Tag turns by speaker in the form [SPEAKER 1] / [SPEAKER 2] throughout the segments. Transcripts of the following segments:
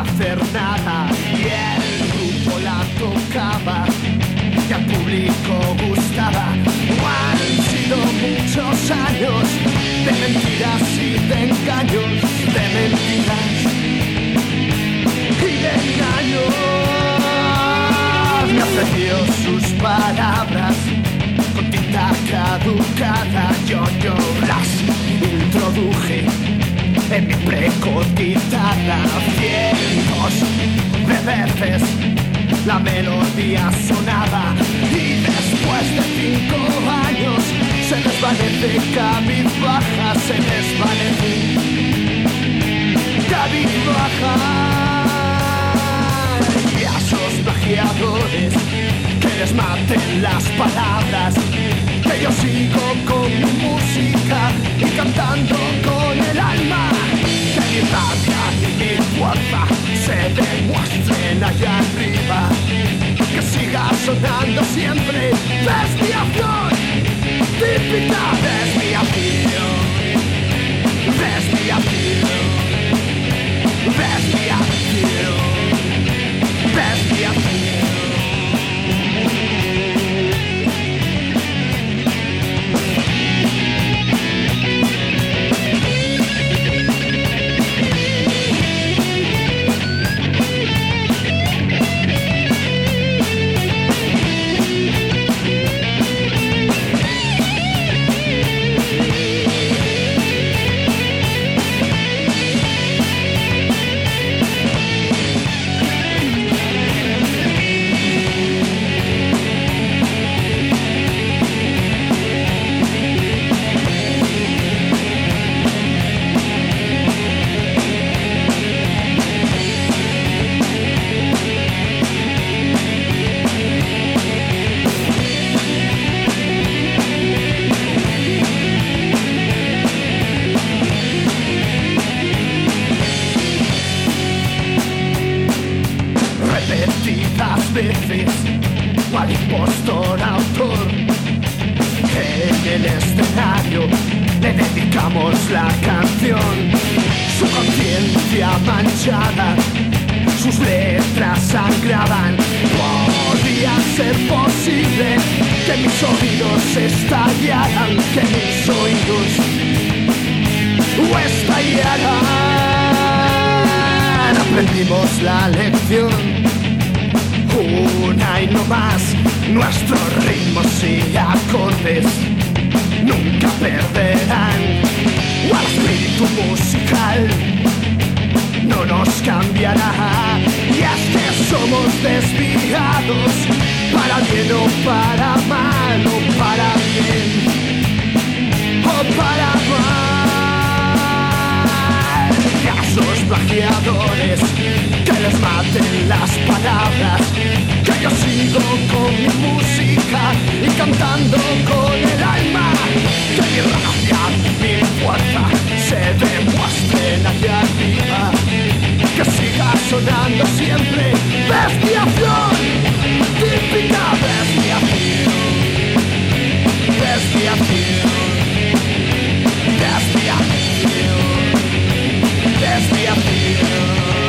[SPEAKER 1] hacer nada y el grupo la tocaba y al público gustaba. Han sido muchos años de mentiras y de engaños, de mentiras y de engaños. Me ofreció sus palabras con tinta caducada, yo las introduje en mi precotizada. Cientos de veces la melodía sonaba y después de 5 años se desvanece cabizbaja, se desvanece cabizbaja. Y a esos plagiadores que les maten las palabras, que yo sigo con mi música y cantando con el alma, que mi rabia y mi fuerza se demuestren allá arriba, que siga sonando siempre desviación, típica desviación, desviación, desviación, desviación. Veces, cual impostor autor, en el escenario le dedicamos la canción. Su conciencia manchada, sus letras sangraban. Podría ser posible que mis oídos estallaran, que mis oídos estallaran. Aprendimos la lección, una y no más. Nuestros ritmos y acordes nunca perderán. O el espíritu musical no nos cambiará. Y es que somos desviados, para bien o para mal, o para bien o para mal. Y a esos plagiadores que les maten las palabras, que yo sigo con mi música y cantando con el alma, que mi rabia, mi fuerza se demuestren allá arriba, que siga sonando siempre desviación, típica desviación, desviación, desviación, desviación.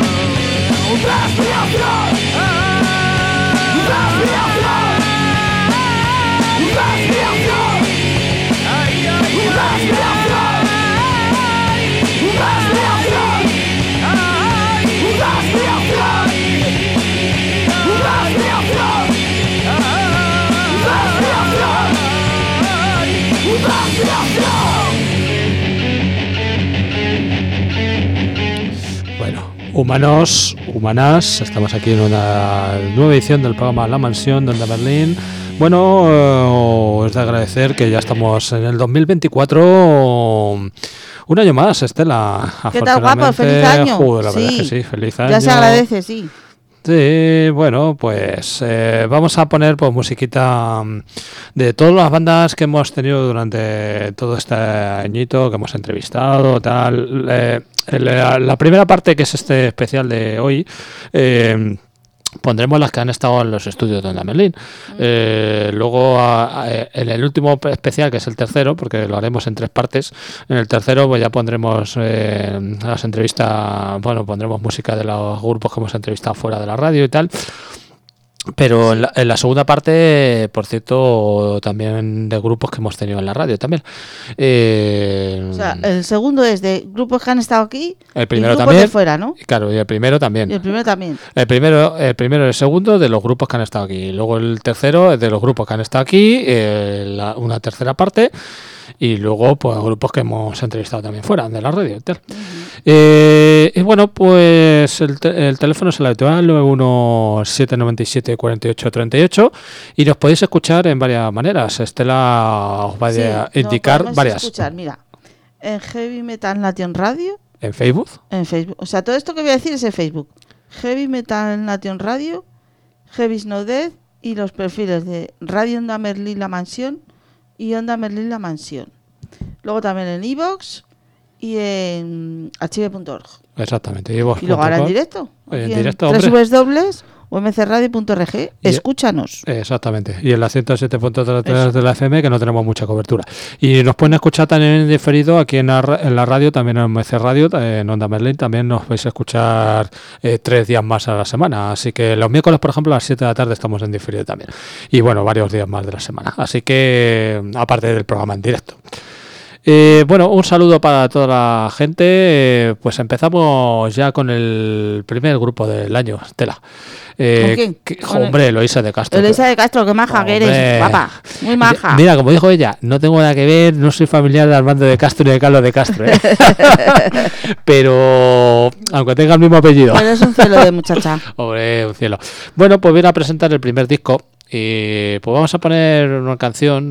[SPEAKER 2] Humanos, humanas, estamos aquí en una nueva edición del programa La Mansión de Berlín. Bueno, es de agradecer que ya estamos en el 2024, un año más, Estela.
[SPEAKER 3] ¿Qué tal, guapo? ¡Feliz año!
[SPEAKER 2] Joder, la verdad es que sí, feliz año.
[SPEAKER 3] Ya se agradece, sí.
[SPEAKER 2] Sí, bueno, pues vamos a poner pues musiquita de todas las bandas que hemos tenido durante todo este añito, que hemos entrevistado, tal. La primera parte, que es este especial de hoy, pondremos las que han estado en los estudios de Onda Merlín. Luego, en el último especial, que es el tercero, porque lo haremos en 3 partes, en el tercero pues ya pondremos las entrevistas, bueno, pondremos música de los grupos que hemos entrevistado fuera de la radio y tal. Pero en la segunda parte, por cierto, también de grupos que hemos tenido en la radio también.
[SPEAKER 3] O sea, el segundo es de grupos que han estado aquí,
[SPEAKER 2] el primero
[SPEAKER 3] y grupos
[SPEAKER 2] también,
[SPEAKER 3] de fuera, ¿no?
[SPEAKER 2] Claro, y el primero también.
[SPEAKER 3] Y el primero también.
[SPEAKER 2] El primero y el segundo de los grupos que han estado aquí. Luego el tercero es de los grupos que han estado aquí, una tercera parte. Y luego, pues, grupos que hemos entrevistado también fuera de la radio y tal. Y bueno, pues el teléfono es el habitual, 917974838, y nos podéis escuchar en varias maneras. Estela os va a indicar varias.
[SPEAKER 3] Escuchar, mira, en Heavy Metal Nation Radio.
[SPEAKER 2] ¿En Facebook?
[SPEAKER 3] En Facebook. O sea, todo esto que voy a decir es en Facebook. Heavy Metal Nation Radio, Heavy Snow Death y los perfiles de Radio Onda Merlín La Mansión y Onda Merlín La Mansión. Luego también en iVoox y en archive.org.
[SPEAKER 2] Exactamente.
[SPEAKER 3] Y luego ahora en directo.
[SPEAKER 2] En directo, hombre.
[SPEAKER 3] www.umcradio.org. Escúchanos.
[SPEAKER 2] Exactamente. Y en la 107.3 de la FM, que no tenemos mucha cobertura. Y nos pueden escuchar también en diferido aquí en la radio, también en MC Radio, en Onda Merlín. También nos vais a escuchar 3 días más a la semana. Así que los miércoles, por ejemplo, a las 7 de la tarde estamos en diferido también. Y bueno, varios días más de la semana. Así que, aparte del programa en directo. Bueno, un saludo para toda la gente. Pues empezamos ya con el primer grupo del año, Estela.
[SPEAKER 3] ¿Con quién?
[SPEAKER 2] Hombre, Eloísa de Castro.
[SPEAKER 3] Eloísa de Castro, qué maja que eres, guapa. Muy maja.
[SPEAKER 2] Mira, como dijo ella, no tengo nada que ver, no soy familiar de Armando de Castro ni de Carlos de Castro, pero aunque tenga el mismo apellido.
[SPEAKER 3] Pero es un cielo de muchacha.
[SPEAKER 2] Hombre, un cielo. Bueno, pues viene a presentar el primer disco y pues vamos a poner una canción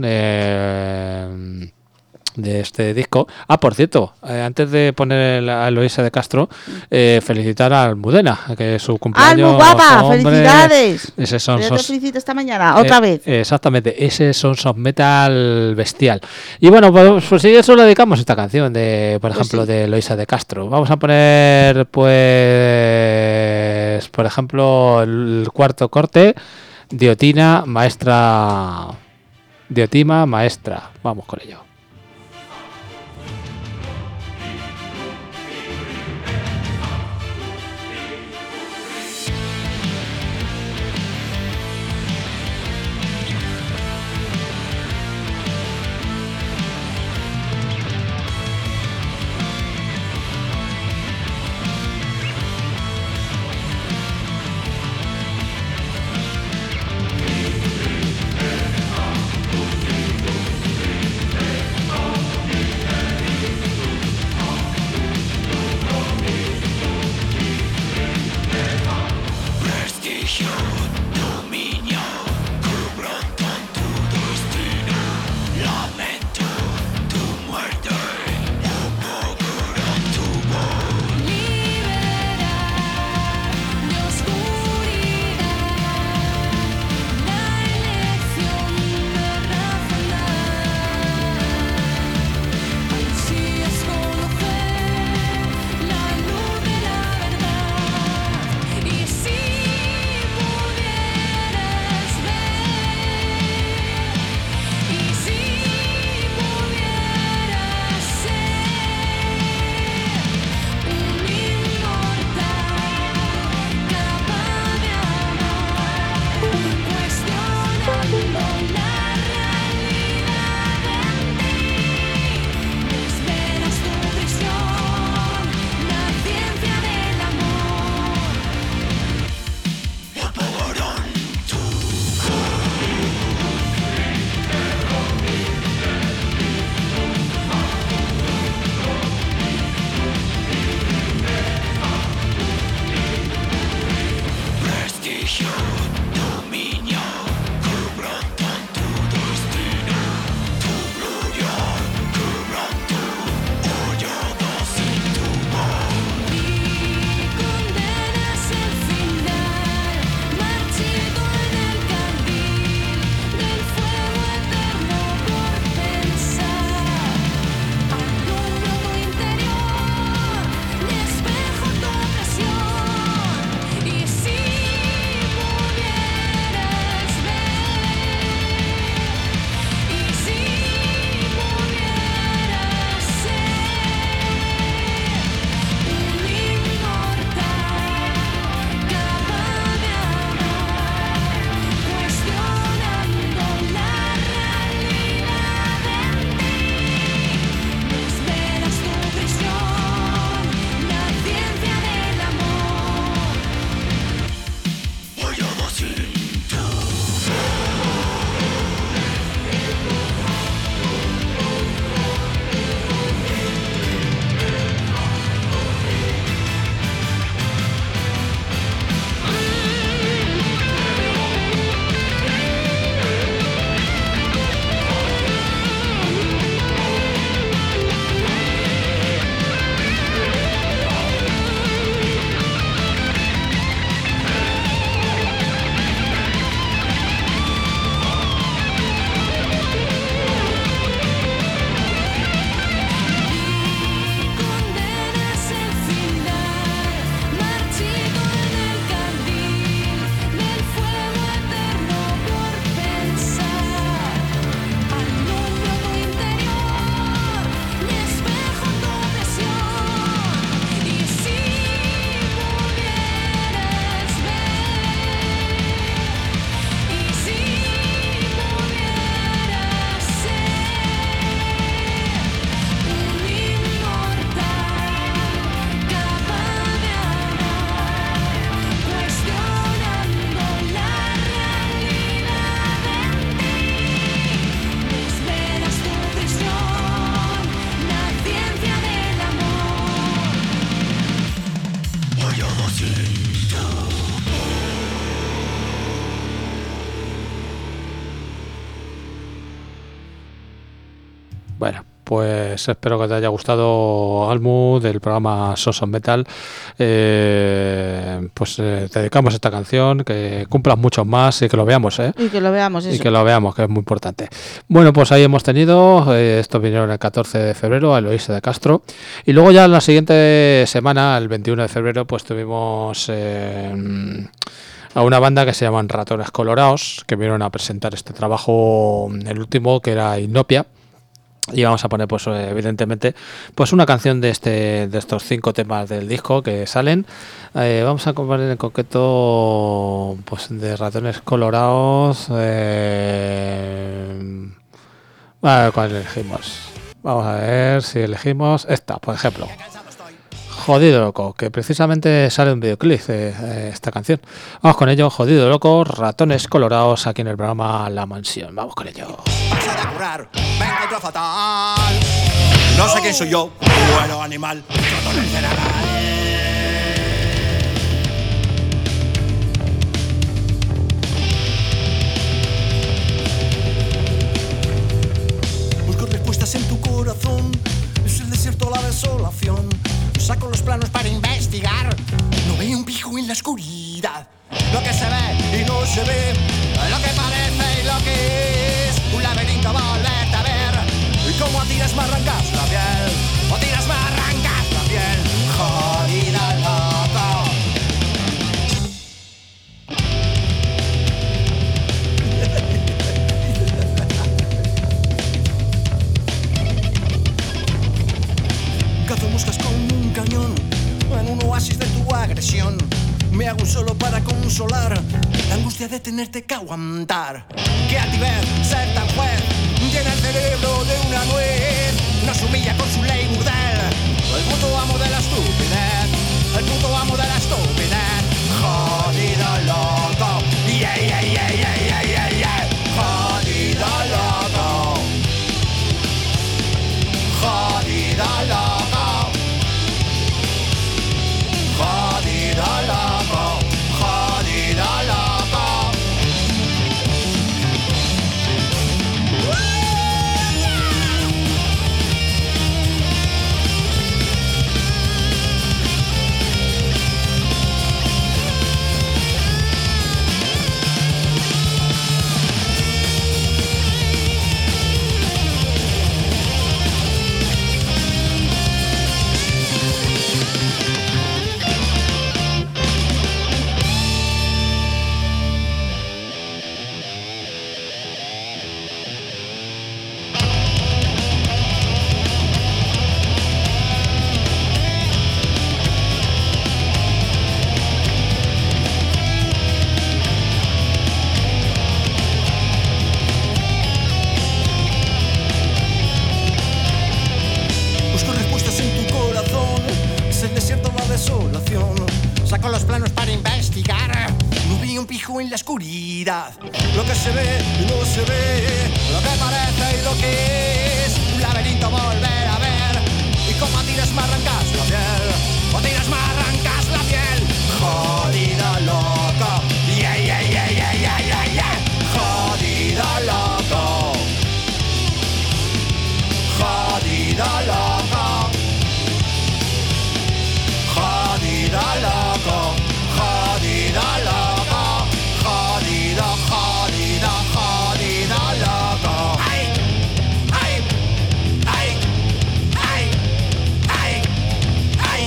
[SPEAKER 2] de este disco. Por cierto, antes de poner a Eloísa de Castro, felicitar a Almudena, que es su cumpleaños.
[SPEAKER 3] ¡Muy guapa!
[SPEAKER 2] Hombre,
[SPEAKER 3] ¡Felicidades!
[SPEAKER 2] Ese son
[SPEAKER 3] Yo te felicito esta mañana, otra vez.
[SPEAKER 2] Exactamente, ese Sons of Metal bestial. Y bueno, pues sí, eso le dedicamos esta canción, por ejemplo, de Eloísa de Castro. Vamos a poner, pues, por ejemplo, el cuarto corte, Diotima Maestra. Vamos con ello. Bueno, pues espero que te haya gustado, Almu, del programa Sons of Metal. Te dedicamos esta canción, que cumplas muchos más y que lo veamos,
[SPEAKER 3] Y que lo veamos, eso.
[SPEAKER 2] Y que lo veamos, que es muy importante. Bueno, pues ahí hemos tenido, estos vinieron el 14 de febrero a Eloísa de Castro. Y luego ya en la siguiente semana, el 21 de febrero, pues tuvimos a una banda que se llaman Ratones Colorados, que vinieron a presentar este trabajo, el último, que era Inopia. Y vamos a poner, pues evidentemente, pues una canción de estos 5 temas del disco que salen. Vamos a poner en concreto, pues de Ratones Colorados. ¿Cuál elegimos? Vamos a ver si elegimos esta, por ejemplo. Jodido Loco, que precisamente sale un videoclip de esta canción. Vamos con ello, Jodido Loco, Ratones Colorados, aquí en el programa La Mansión. Vamos con ello.
[SPEAKER 4] Pasa de curar, me encuentro fatal. No sé quién soy yo, bueno animal, ratones de nada. Busco respuestas en tu corazón, es el desierto, la desolación. Saco los planos para investigar, no veo un pijo en la oscuridad. Lo que se ve y no se ve, lo que parece y lo que es, un laberinto volverte a ver. Y como a tiras me arrancas la piel, o tiras me arrancas la piel, jodida loco. Cazo moscas con un cañón, en un oasis de tu agresión. Me hago solo para consolar la angustia de tenerte que aguantar. Que a ti ver ser tan juez llena el cerebro de una nuez. Nos humilla con su ley burdel, el puto amo de la estupidez, el puto amo de la estupidez. Jodido loco, yeah, yeah, yeah, yeah, yeah, yeah, yeah. Jodido loco, jodido loco, jodido loco, jodido loco. Busco respuestas en tu corazón, es el desierto, la desolación. Saco los planos para investigar, no vi un pijo en la oscuridad. Lo que se ve y no se ve, lo que parece y lo que es, un laberinto volver a ver. Y como a tiras me arrancas la piel, o tiras me arrancas la piel. Jodido loco, yeah, yeah, yeah, yeah, yeah, yeah, yeah. Jodido loco, jodido loco, jodido loco, jodido loco, jodido, jodido, jodido loco. Ay, ay, ay, ay, ay, ay,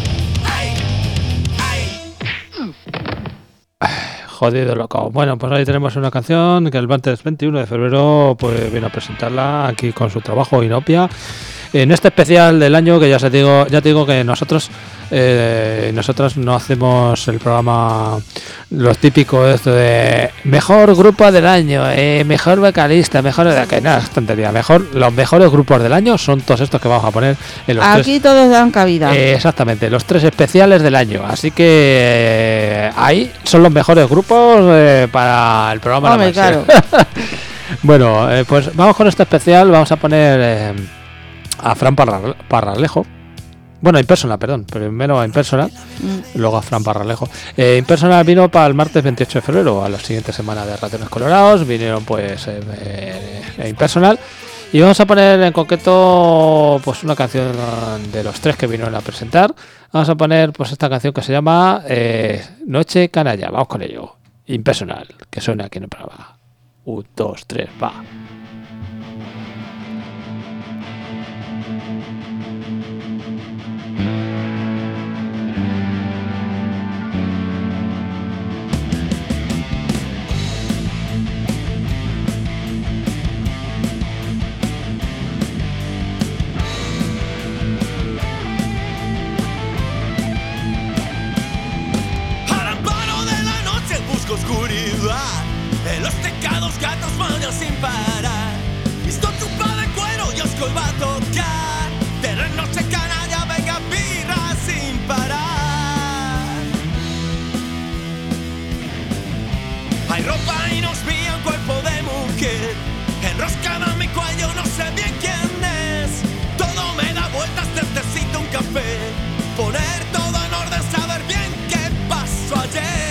[SPEAKER 4] ay, ay.
[SPEAKER 2] Jodido Loco. Bueno, pues ahí tenemos una canción que el martes 21 de febrero pues viene a presentarla aquí con su trabajo Inopia. En este especial del año, que ya te digo que nosotros no hacemos el programa los típicos esto de mejor grupo del año, mejor vocalista, mejor de que nada, es tontería. Los mejores grupos del año son todos estos que vamos a poner en los
[SPEAKER 3] aquí todos dan cabida.
[SPEAKER 2] Exactamente, los 3 especiales del año. Así que ahí son los mejores grupos para el programa.
[SPEAKER 3] Hombre, claro.
[SPEAKER 2] Bueno, pues vamos con este especial. Vamos a poner a Fran Parralejo. Bueno, Impersonal, perdón. Primero a Impersonal, luego a Fran Parralejo. Impersonal vino para el martes 28 de febrero, a la siguiente semana de Ratones Colorados. Vinieron pues Impersonal. Y vamos a poner en concreto pues una canción de los tres que vinieron a presentar. Vamos a poner pues esta canción que se llama Noche Canalla. Vamos con ello. Impersonal, que suena aquí en el programa. 1, 2, 3, va.
[SPEAKER 4] Oscuridad, en los tecados gatos maullan sin parar. Visto chupa de cuero y osco va a tocar. De la noche canalla, venga birra sin parar. Hay ropa y nos vi un cuerpo de mujer enroscada en mi cuello, no sé bien quién es. Todo me da vueltas, necesito un café. Poner todo en orden, saber bien qué pasó ayer.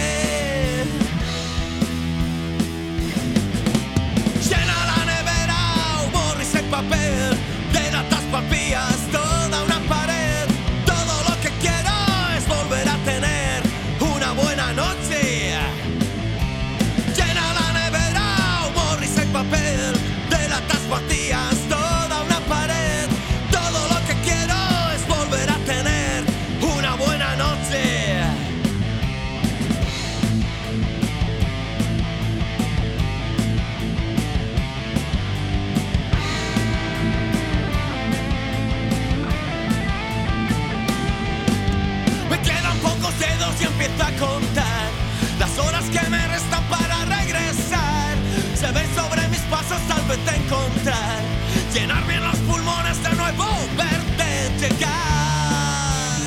[SPEAKER 4] Papel de latas vacías, toda una pared. Todo lo que quiero es volver a tener una buena noche. Llena la nevera, humor y seco papel de latas vacías, toda una pared. Todo lo que quiero es volver a tener una buena noche. Dedos y empiezo a contar las horas que me restan para regresar. Se ven sobre mis pasos, tal vez te encontrar. Llenar bien los pulmones de nuevo, verte llegar.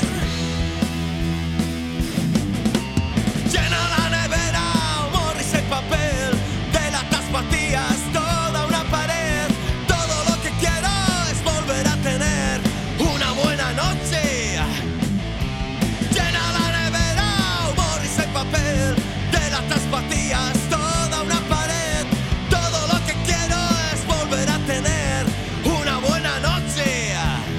[SPEAKER 4] Llena la nevera, humor y ese papel de latas vacías, toda una pared. Todo lo que quiero es volver a tener una buena noche. Papel de latas vacías, toda una pared. Todo lo que quiero es volver a tener una buena noche.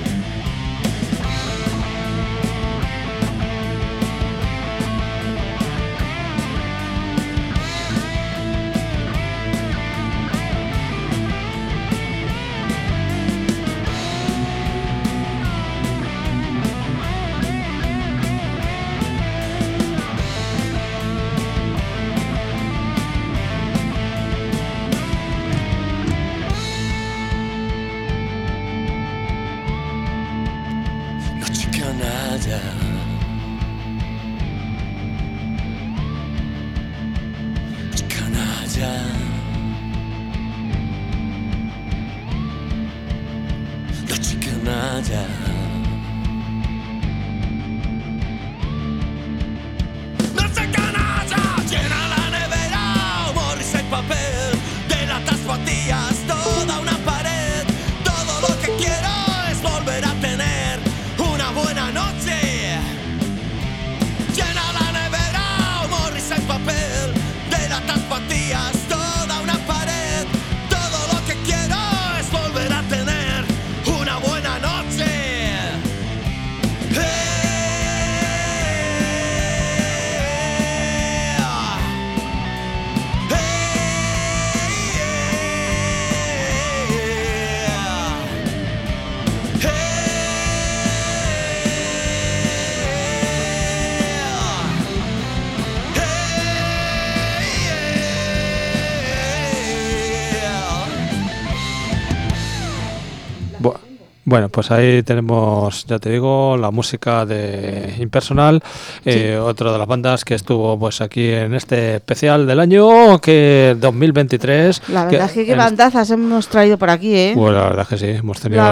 [SPEAKER 2] Bueno, pues ahí tenemos, ya te digo, la música de Impersonal, otra de las bandas que estuvo pues aquí en este especial del año que 2023.
[SPEAKER 3] La verdad es que qué bandazas hemos traído por aquí, ¿eh?
[SPEAKER 2] Bueno, la verdad es que sí, hemos tenido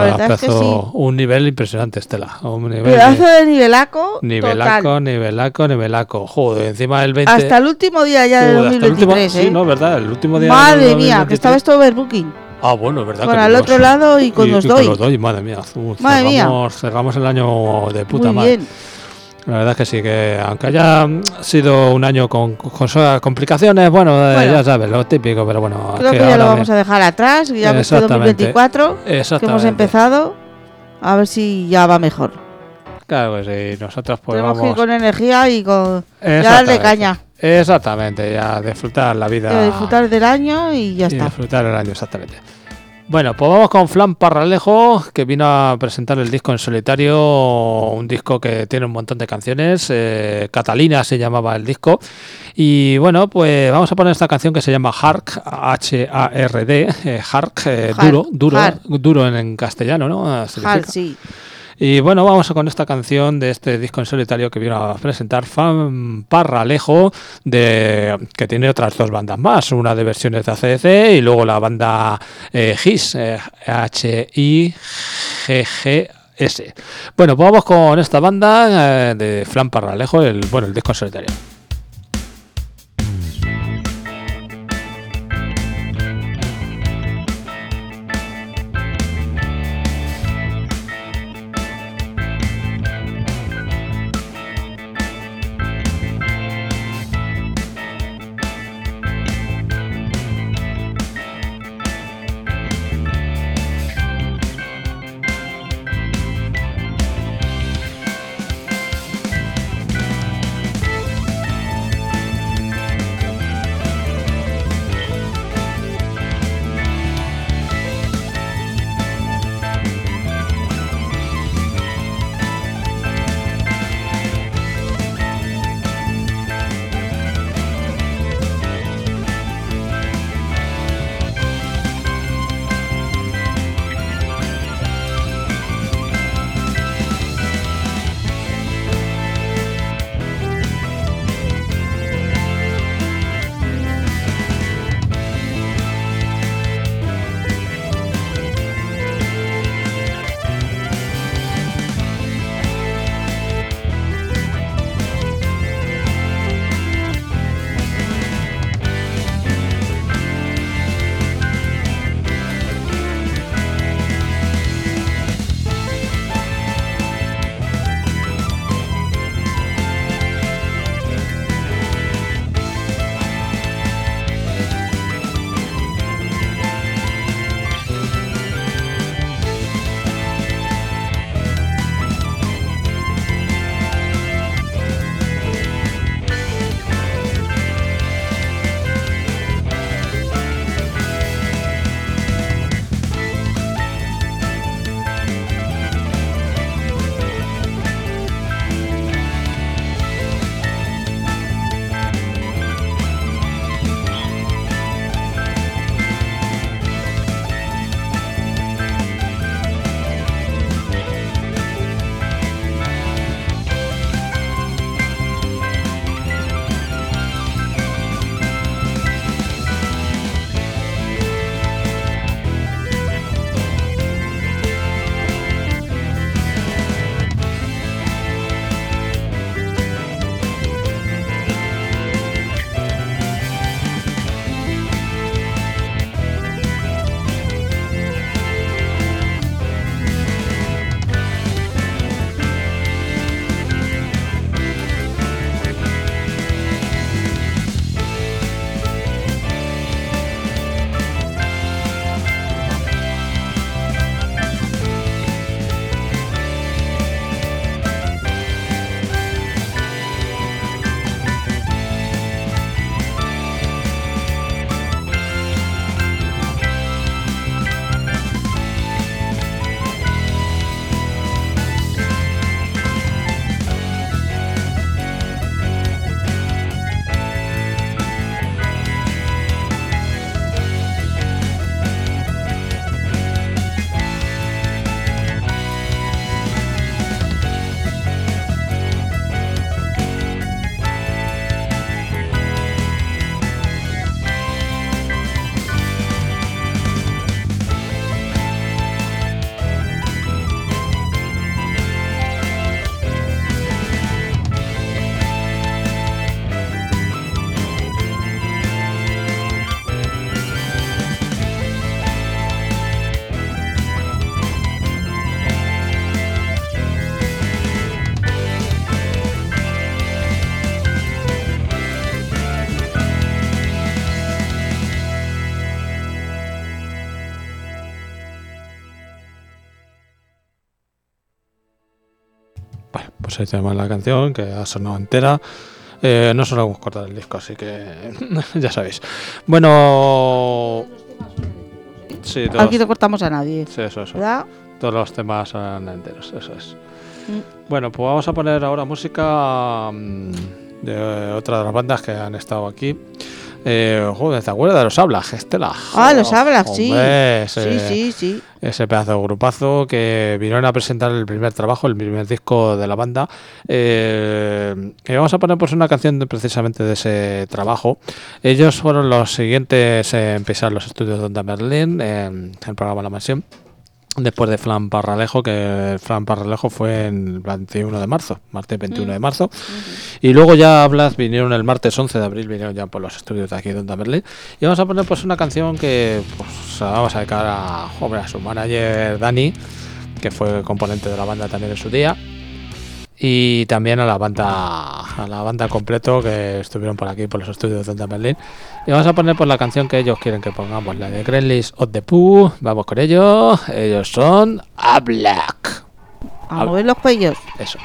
[SPEAKER 2] un nivel impresionante, Estela. Un nivel
[SPEAKER 3] pedazo de nivelaco.
[SPEAKER 2] Nivelaco. Joder, encima del 20.
[SPEAKER 3] Hasta el último día ya de 2023,
[SPEAKER 2] Sí, no, verdad, el último día.
[SPEAKER 3] Madre mía, que estaba esto overbooking.
[SPEAKER 2] Ah, bueno, es verdad.
[SPEAKER 3] Con al otro lado y con los doy.
[SPEAKER 2] Madre mía.
[SPEAKER 3] Madre mía.
[SPEAKER 2] Cerramos el año de puta
[SPEAKER 3] muy
[SPEAKER 2] madre.
[SPEAKER 3] Bien.
[SPEAKER 2] La verdad es que sí, que aunque haya sido un año con complicaciones, bueno, ya sabes, lo típico, pero bueno.
[SPEAKER 3] Creo que ya lo vamos a dejar atrás, ya que este 2024 que hemos empezado, a ver si ya va mejor.
[SPEAKER 2] Claro que sí, nosotros pues
[SPEAKER 3] tenemos
[SPEAKER 2] vamos...
[SPEAKER 3] que ir con energía y con... ya darle caña.
[SPEAKER 2] Exactamente, ya disfrutar la vida.
[SPEAKER 3] Disfrutar del año y ya está.
[SPEAKER 2] Disfrutar el año, exactamente. Bueno, pues vamos con Fran Parralejo, que vino a presentar el disco en solitario, un disco que tiene un montón de canciones, Catalina se llamaba el disco, y bueno, pues vamos a poner esta canción que se llama Hark, H-A-R-D, Hark, duro en castellano, ¿no?
[SPEAKER 3] Hark, sí.
[SPEAKER 2] Y bueno, vamos con esta canción de este disco en solitario que vino a presentar Fran Parralejo, que tiene otras dos bandas más, una de versiones de AC/DC y luego la banda His, H-I-G-G-S. Bueno, pues vamos con esta banda de Fran Parralejo, el disco en solitario. pues ahí tenemos la canción que ha sonado entera. No solemos cortar el disco, así que ya sabéis. Bueno, sí, todos,
[SPEAKER 3] Aquí no cortamos a nadie.
[SPEAKER 2] sí, eso.
[SPEAKER 3] ¿Verdad?
[SPEAKER 2] Todos los temas son enteros, eso es. Bueno, pues vamos a poner ahora música de otra de las bandas que han estado aquí. Joder, ¿te acuerdas de los Ablag, Estela?
[SPEAKER 3] Los Ablag, sí.
[SPEAKER 2] Hombre,
[SPEAKER 3] Sí.
[SPEAKER 2] Ese pedazo de grupazo que vinieron a presentar el primer trabajo, el primer disco de la banda. Y vamos a poner pues una canción precisamente de ese trabajo. Ellos fueron los siguientes en pisar los estudios de Onda Berlín, en el programa La Mansión. Después de Fran Parralejo, que Fran Parralejo fue el 21 de marzo, martes 21 de marzo. Y luego ya Ablag vinieron el martes 11 de abril, vinieron ya por los estudios de aquí de Onda Berlín. Y vamos a poner pues una canción que pues vamos a dedicar a su manager Dani, que fue componente de la banda también en su día. Y también a la banda completo que estuvieron por aquí por los estudios de Onda Berlín. Y vamos a poner pues la canción que ellos quieren que pongamos, la de Gremlins of the Pooh. Vamos con ellos. Ellos son Ablag.
[SPEAKER 3] A mover los cuellos.
[SPEAKER 2] Eso.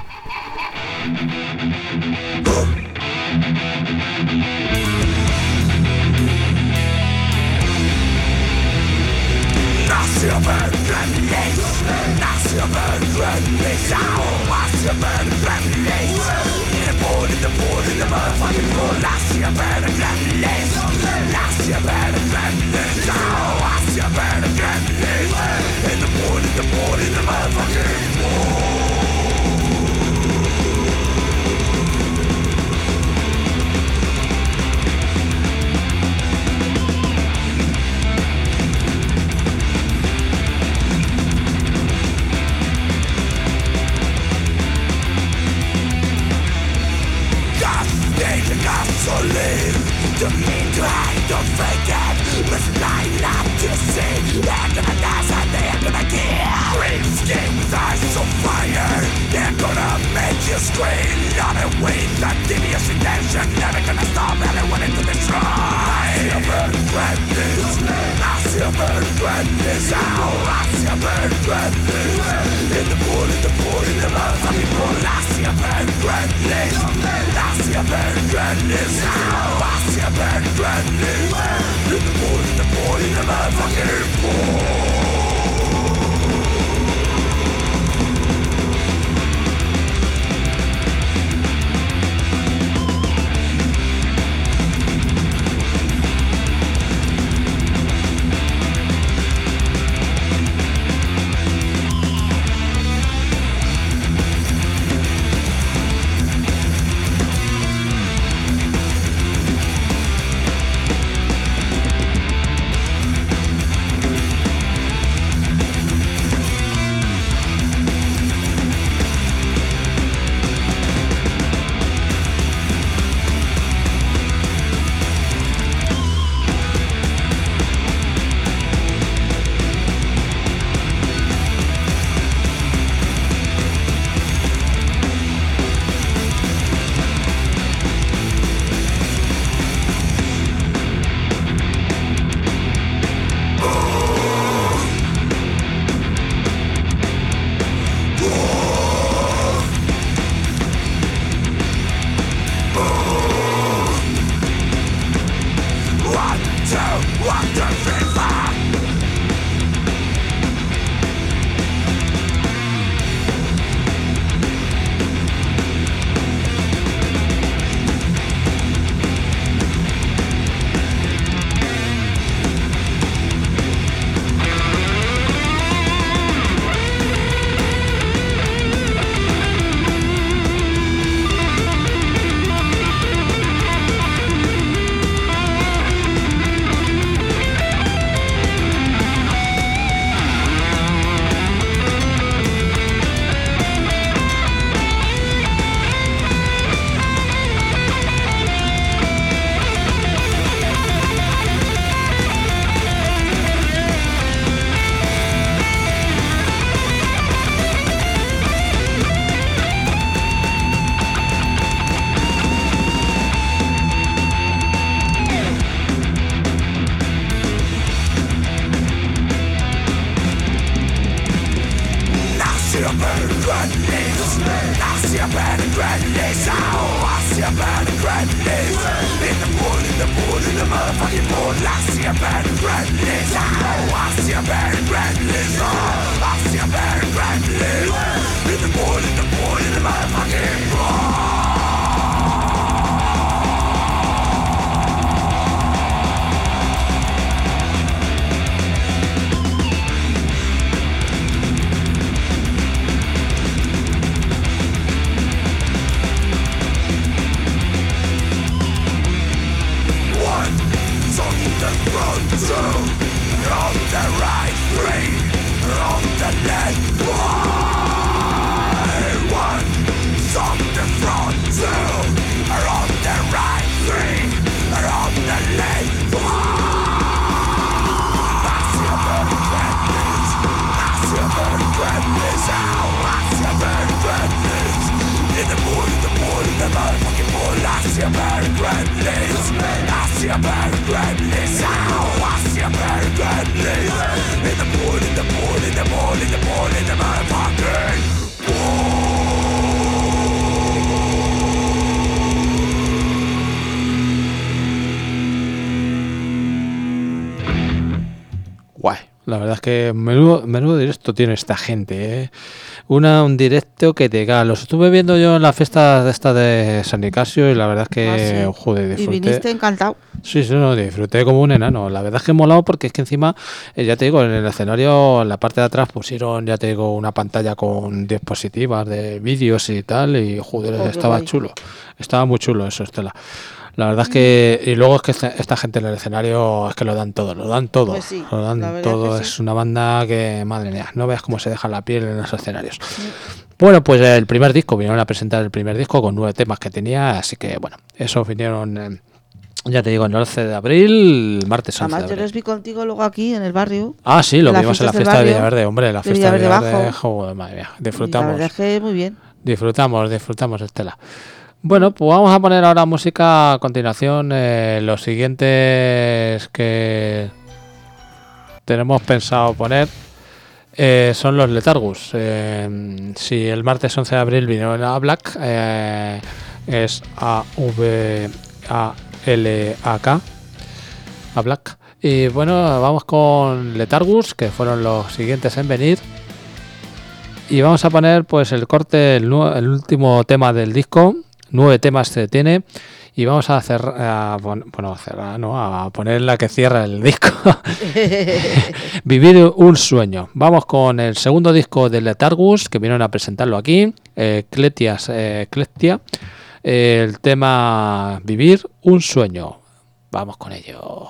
[SPEAKER 2] Guay. La verdad es que menudo directo tiene esta gente, ¿eh? Un directo que te caga. Los estuve viendo yo en las fiestas de esta de San Nicasio y la verdad es que,
[SPEAKER 3] sí.
[SPEAKER 2] joder,
[SPEAKER 3] Y
[SPEAKER 2] disfruté.
[SPEAKER 3] viniste encantado.
[SPEAKER 2] Sí, no, disfruté como un enano. La verdad es que he molado porque es que encima, ya te digo, en el escenario, en la parte de atrás pusieron, ya te digo, una pantalla con diapositivas de vídeos y tal, y joder,
[SPEAKER 3] Oh, qué
[SPEAKER 2] estaba
[SPEAKER 3] guay.
[SPEAKER 2] chulo. Estaba muy chulo eso, Estela. La verdad es que, y luego es que esta gente en el escenario es que lo dan todo,
[SPEAKER 3] Pues sí,
[SPEAKER 2] lo dan
[SPEAKER 3] la verdad
[SPEAKER 2] todo.
[SPEAKER 3] que sí.
[SPEAKER 2] Es una banda que, madre mía, no veas cómo se deja la piel en los escenarios. Bueno, pues el primer disco, vinieron a presentar el primer disco con 9 temas que tenía, así que bueno, eso vinieron, ya te digo, el 11 de abril, martes 11
[SPEAKER 3] Además,
[SPEAKER 2] de
[SPEAKER 3] yo
[SPEAKER 2] abril.
[SPEAKER 3] los vi contigo luego aquí en el barrio.
[SPEAKER 2] Ah, sí, lo
[SPEAKER 3] en las
[SPEAKER 2] vimos en la
[SPEAKER 3] fiestas del
[SPEAKER 2] fiesta de
[SPEAKER 3] barrio,
[SPEAKER 2] Villaverde, hombre, la
[SPEAKER 3] de
[SPEAKER 2] fiesta de
[SPEAKER 3] Villaverde
[SPEAKER 2] Villaverde,
[SPEAKER 3] Bajo.
[SPEAKER 2] joder, madre mía,
[SPEAKER 3] Y la
[SPEAKER 2] disfrutamos.
[SPEAKER 3] verdad es que muy bien.
[SPEAKER 2] Disfrutamos, Estela. Bueno, pues vamos a poner ahora música a continuación. Los siguientes que tenemos pensado poner son los Letargus. Si el martes 11 de abril vinieron a Black, es A-V-A-L-A-K, a Black. Y bueno, vamos con Letargus, que fueron los siguientes en venir. Y vamos a poner pues el corte, el último tema del disco. 9 temas se tiene. Y vamos a a poner la que cierra el disco. Vivir un sueño. Vamos con el segundo disco de Letargus, que vinieron a presentarlo aquí. Cletia. El tema Vivir un sueño. Vamos con ello.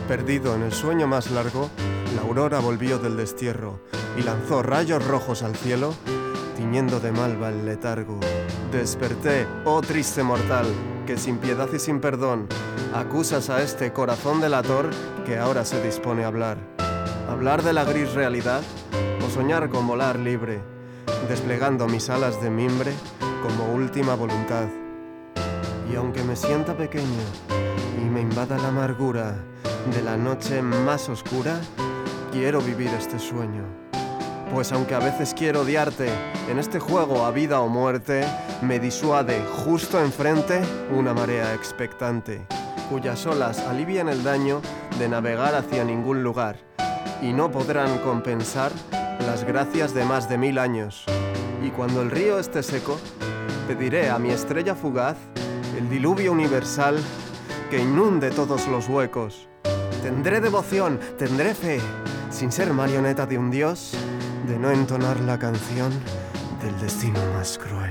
[SPEAKER 5] Perdido en el sueño más largo, la aurora volvió del destierro y lanzó rayos rojos al cielo, tiñendo de malva el letargo. Desperté, oh triste mortal, que sin piedad y sin perdón acusas a este corazón delator que ahora se dispone a hablar. Hablar de la gris realidad o soñar con volar libre, desplegando mis alas de mimbre como última voluntad. Y aunque me sienta pequeño y me invada la amargura de la noche más oscura, quiero vivir este sueño. Pues aunque a veces quiero odiarte, en este juego a vida o muerte, me disuade justo enfrente una marea expectante, cuyas olas alivian el daño de navegar hacia ningún lugar, y no podrán compensar las gracias de más de 1000 años. Y cuando el río esté seco, pediré a mi estrella fugaz el diluvio universal que inunde todos los huecos. Tendré devoción, tendré fe, sin ser marioneta de un dios, de no entonar la canción del destino más cruel.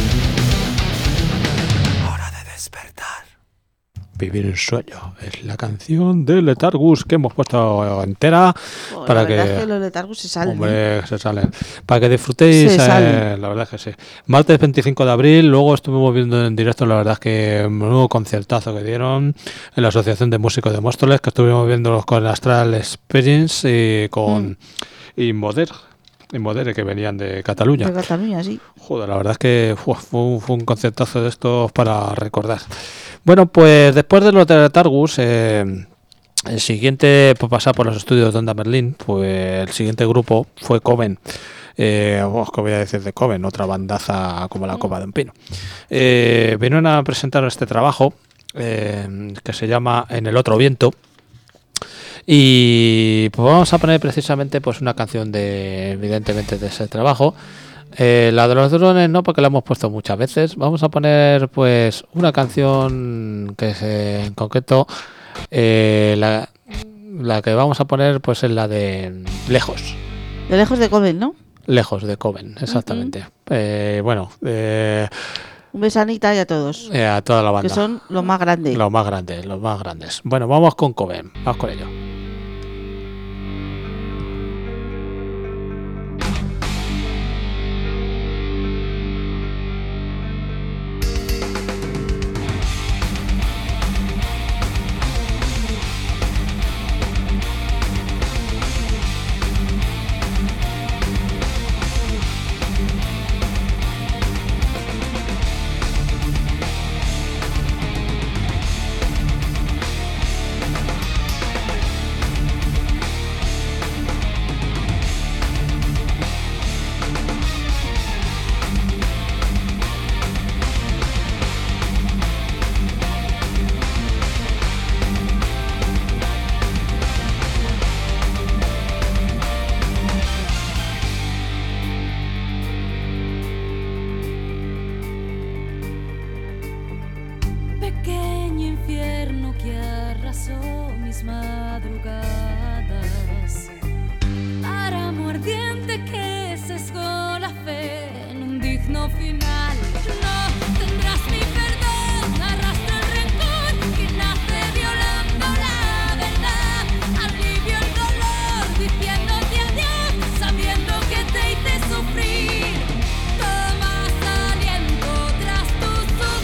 [SPEAKER 5] Hora de despertar.
[SPEAKER 2] Vivir en sueño es la canción de Letargus que hemos puesto entera para
[SPEAKER 3] la verdad
[SPEAKER 2] que
[SPEAKER 3] es que los Letargus se salen.
[SPEAKER 2] Hombre, se salen. Para que disfrutéis,
[SPEAKER 3] Se salen.
[SPEAKER 2] la verdad es que sí. Martes 25 de abril, luego estuvimos viendo en directo, la verdad es que un nuevo concertazo que dieron en la Asociación de Músicos de Móstoles, que estuvimos viéndolos con Astral Experience y con Inmodere, que venían de Cataluña.
[SPEAKER 3] De Cataluña, sí.
[SPEAKER 2] Joder, la verdad es que fue un concertazo de estos para recordar. Bueno, pues después de los de Letargus, el siguiente, por pasar por los estudios de Onda Berlín, pues el siguiente grupo fue Coven. ¿Qué voy a decir de Coven? Otra bandaza como la copa de un pino. Vinieron a presentar este trabajo que se llama En el otro viento. Y pues vamos a poner precisamente pues una canción de, evidentemente, de ese trabajo. La de los drones no, porque la hemos puesto muchas veces. Vamos a poner pues una canción que es en concreto la que vamos a poner pues es la de Lejos.
[SPEAKER 3] De Lejos de Coven, ¿no?
[SPEAKER 2] Lejos de Coven, exactamente. Bueno,
[SPEAKER 3] un besanita y a todos.
[SPEAKER 2] a toda la banda.
[SPEAKER 3] Que son los más grandes.
[SPEAKER 2] Los más grandes. Bueno, vamos con Coven. Vamos con ello.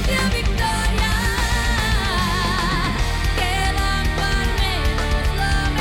[SPEAKER 6] Quedan palmeros, la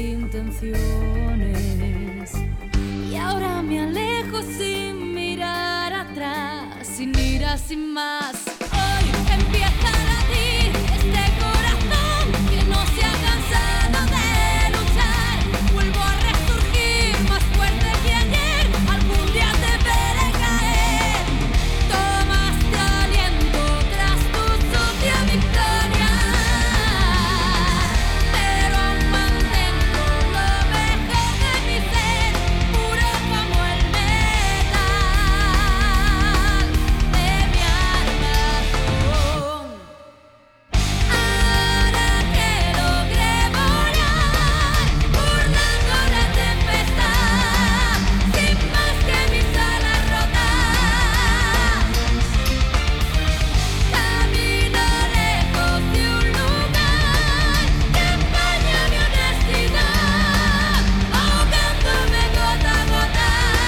[SPEAKER 6] intenciones. Y ahora me alejo sin mirar atrás, sin mirar sin más. Hoy empieza a latir este corazón que no se ha cansado de luchar. Vuelvo a resurgir más fuerte que ayer. Algún día te veré caer. Tomaste aliento tras tu sucia victoria, pero aún mantengo lo mejor de mi ser, puro como el metal de mi armazón. Ahora que logré volar, burlando la tempestad, sin más que mis alas rotas, camino lejos de un lugar que empaña mi honestidad, ahogándome gota a gota.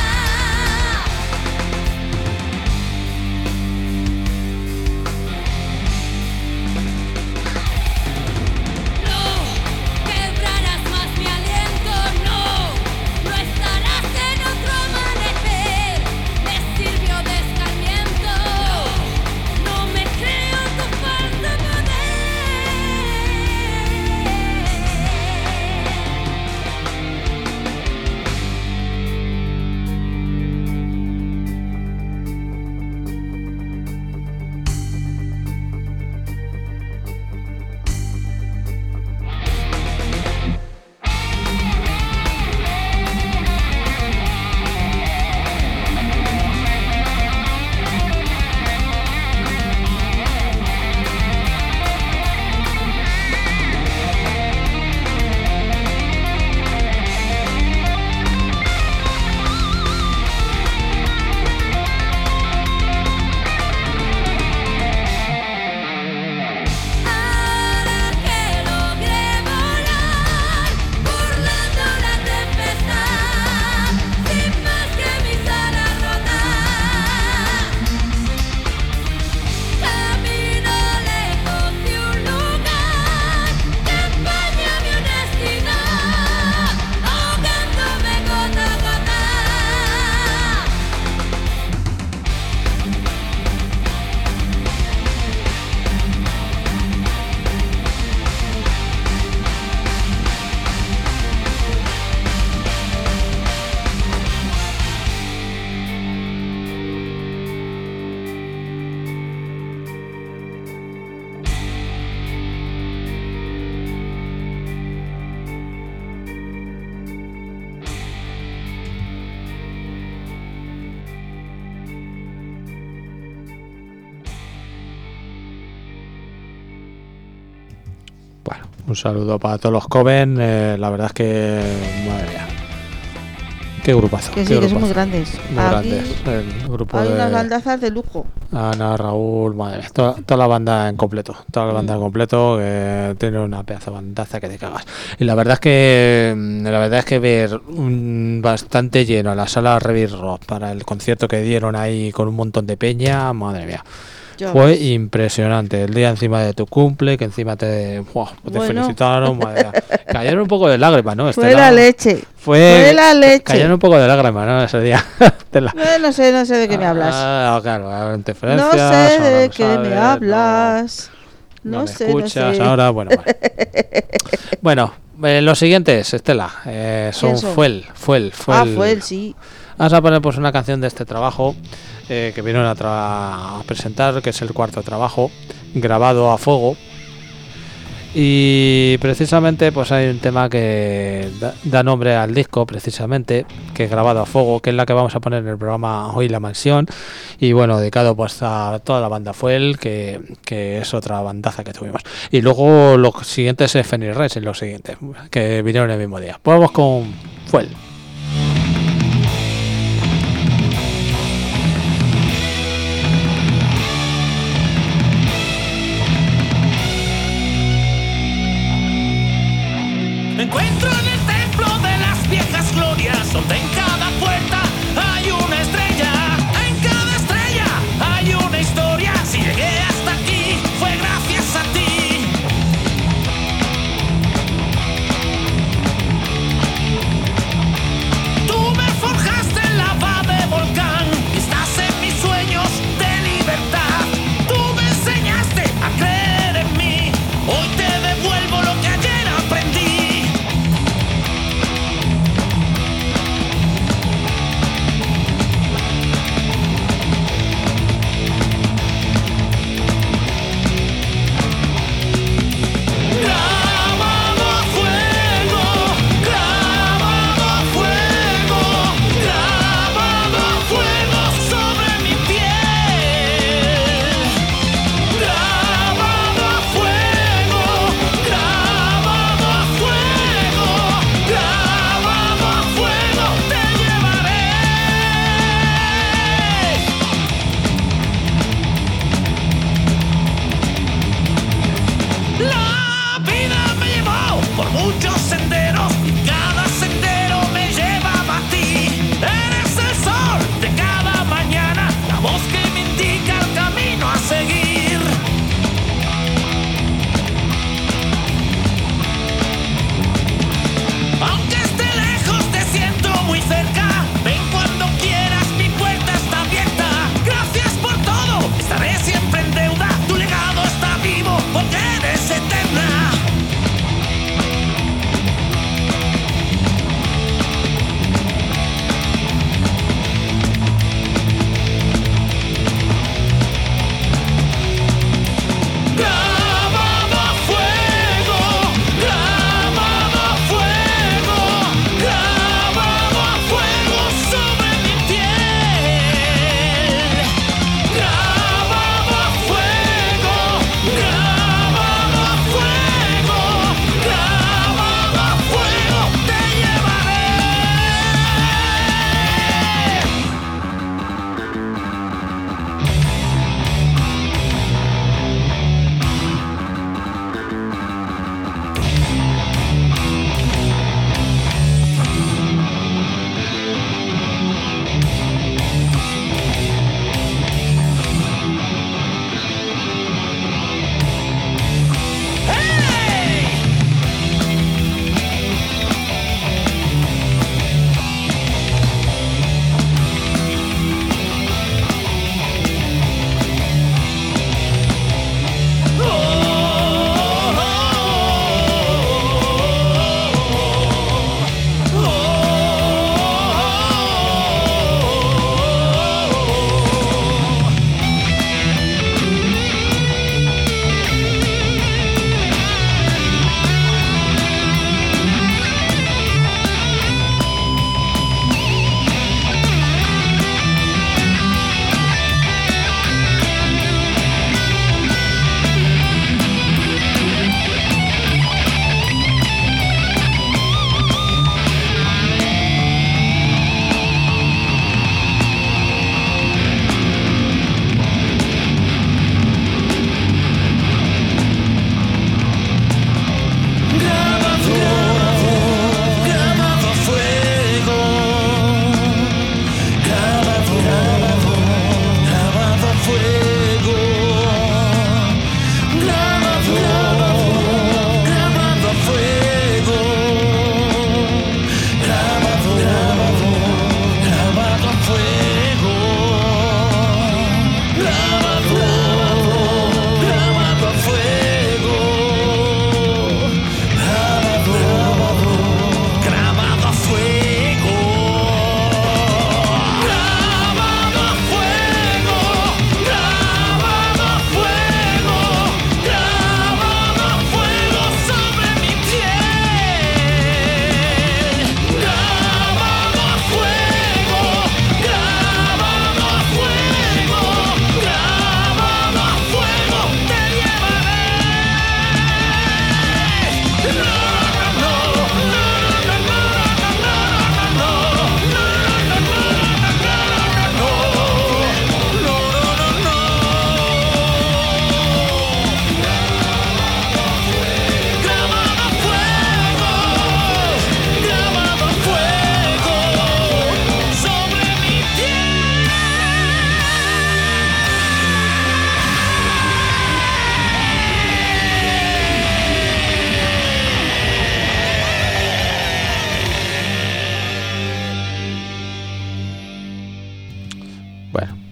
[SPEAKER 6] No quebrarás más mi aliento, no estarás en otro amanecer. Me sirvió de escarmiento, no me creo tu falso poder. Ahora que logré volar, burlando la tempestad, sin más que mis alas rotas, camino lejos de un lugar que empaña mi honestidad, ahogándome gota a gota.
[SPEAKER 2] Bueno, un saludo para todos los Coven. La verdad es que, madre mía, qué grupazo.
[SPEAKER 3] Que
[SPEAKER 2] qué
[SPEAKER 3] sí, que son
[SPEAKER 2] grupazo.
[SPEAKER 3] muy grandes.
[SPEAKER 2] Muy
[SPEAKER 3] Aquí
[SPEAKER 2] grandes. El grupo
[SPEAKER 3] hay unas
[SPEAKER 2] de
[SPEAKER 3] bandazas de lujo.
[SPEAKER 2] Ana, Raúl, madre mía, toda la banda en completo. Toda la banda en completo, que tiene una pedazo de bandaza que te cagas. Y la verdad es que ver bastante lleno la sala Revis Rock para el concierto que dieron ahí con un montón de peña, madre mía.
[SPEAKER 3] Ya
[SPEAKER 2] Fue
[SPEAKER 3] ves.
[SPEAKER 2] impresionante. El día encima de tu cumple, que encima te
[SPEAKER 3] Bueno.
[SPEAKER 2] felicitaron, madre mía. Cayeron un poco de lágrimas, ¿no?
[SPEAKER 3] Fue la leche. Fue la leche.
[SPEAKER 2] Cayeron un poco de lágrimas, ¿no? Ese día.
[SPEAKER 3] No sé de qué me hablas.
[SPEAKER 2] Ah, claro,
[SPEAKER 3] No
[SPEAKER 2] interferencias.
[SPEAKER 3] sé
[SPEAKER 2] ahora
[SPEAKER 3] de
[SPEAKER 2] no
[SPEAKER 3] qué
[SPEAKER 2] sabes,
[SPEAKER 3] me hablas.
[SPEAKER 2] No
[SPEAKER 3] No
[SPEAKER 2] me
[SPEAKER 3] sé,
[SPEAKER 2] escuchas
[SPEAKER 3] no sé.
[SPEAKER 2] ahora, bueno, vale. Bueno, los siguientes, Estela, son
[SPEAKER 3] ¿Quién son?
[SPEAKER 2] Fuel.
[SPEAKER 3] Ah, fue él, sí.
[SPEAKER 2] Vamos a poner pues una canción de este trabajo que vinieron a presentar, que es el cuarto trabajo, grabado a fuego. Y precisamente pues hay un tema que da nombre al disco, precisamente, que es grabado a fuego, que es la que vamos a poner en el programa Hoy La Mansión. Y bueno, dedicado pues a toda la banda Fuel, que es otra bandaza que tuvimos. Y luego los siguientes es Phoenix Rising, los siguientes, que vinieron el mismo día. Pues vamos con Fuel.
[SPEAKER 7] Me encuentro en el templo de las viejas glorias, donde en cada puerta hay una estrella, en cada estrella hay una historia. Si llegué hasta aquí fue gracias a ti.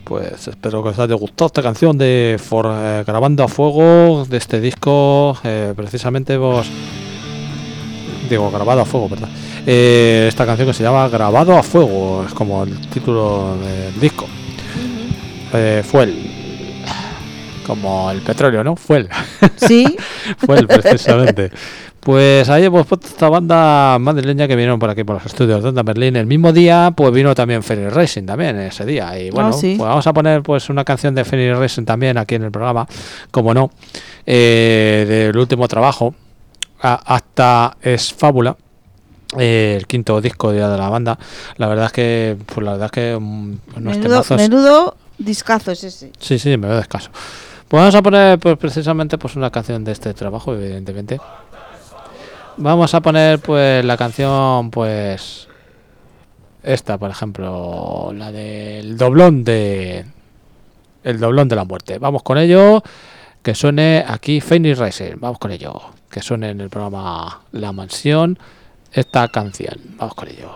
[SPEAKER 2] pues espero que os haya gustado esta canción de Grabando a Fuego, de este disco, precisamente Grabado a Fuego, ¿verdad? Esta canción que se llama Grabado a Fuego, es como el título del disco. Fuel, como el petróleo, ¿no? Fuel.
[SPEAKER 3] Sí.
[SPEAKER 2] Fuel, precisamente. Pues ahí hemos puesto esta banda madrileña que vinieron por aquí por los estudios de Onda Berlín. El mismo día pues vino también Phoenix Rising también ese día. Y bueno,
[SPEAKER 3] sí.
[SPEAKER 2] pues vamos a poner pues una canción de Phoenix Rising también aquí en el programa, como no, del último trabajo, Hasta es Fábula, el quinto disco ya de la banda. La verdad es que unos temazos.
[SPEAKER 3] Menudo discazo es ese.
[SPEAKER 2] Sí, me veo descaso. Pues vamos a poner pues precisamente pues una canción de este trabajo, evidentemente. Vamos a poner pues la canción pues esta, por ejemplo, la del doblón de la muerte. Vamos con ello, que suene aquí Phoenix Rising. Vamos con ello, que suene en el programa La Mansión esta canción. Vamos con ello.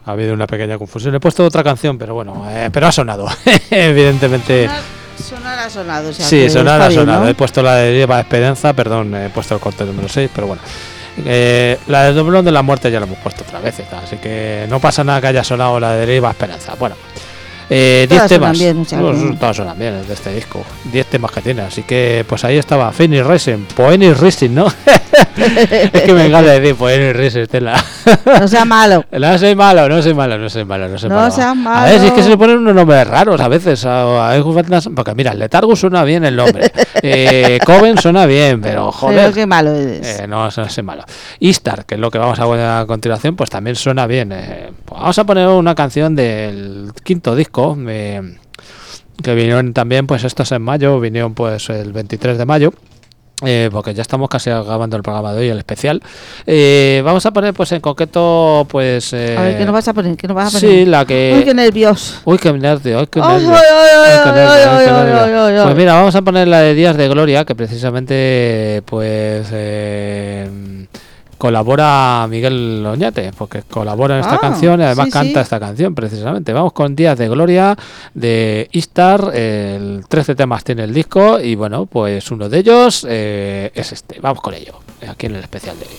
[SPEAKER 2] Ha habido una pequeña confusión. He puesto otra canción, pero bueno, pero ha sonado. Evidentemente.
[SPEAKER 3] Sonar ha sonado. O sea,
[SPEAKER 2] Sí, sonar ha
[SPEAKER 3] bien,
[SPEAKER 2] sonado.
[SPEAKER 3] ¿no?
[SPEAKER 2] He puesto la de Lleva Esperanza, perdón, he puesto el corte número 6, pero bueno. La de Doblón de la Muerte ya la hemos puesto otra vez, así que no pasa nada que haya sonado la de Lleva Esperanza. Bueno. 10 temas.
[SPEAKER 3] Bien,
[SPEAKER 2] Todas suenan bien de este disco. 10 temas que tiene, así que pues ahí estaba Phoenix Rising, Phoenix Rising, ¿no? Es que me encanta decir Phoenix Rising, Estela.
[SPEAKER 3] No sea malo.
[SPEAKER 2] No soy malo.
[SPEAKER 3] No seas malo.
[SPEAKER 2] A ver, si es que se ponen unos nombres raros a veces. Porque mira, Letargo suena bien el nombre. Coven suena bien, pero joder.
[SPEAKER 3] Pero qué malo eres.
[SPEAKER 2] No soy malo. Istar, que es lo que vamos a continuación, pues también suena bien. Pues vamos a poner una canción del quinto disco. Que vinieron también, pues estos en mayo, vinieron pues el 23 de mayo. Porque ya estamos casi acabando el programa de hoy, el especial. Vamos a poner pues en concreto pues...
[SPEAKER 3] a ver, ¿qué nos vas a poner?
[SPEAKER 2] Sí, la que...
[SPEAKER 3] Uy, qué nervios.
[SPEAKER 2] Uy, qué nervio.
[SPEAKER 3] Ay,
[SPEAKER 2] Pues mira, vamos a poner la de Días de Gloria, que precisamente pues... colabora Miguel Oñate, porque colabora en esta canción y además canta esta canción precisamente. Vamos con Días de Gloria de Istar, 13 temas tiene el disco y bueno, pues uno de ellos es este. Vamos con ello, aquí en el especial de hoy.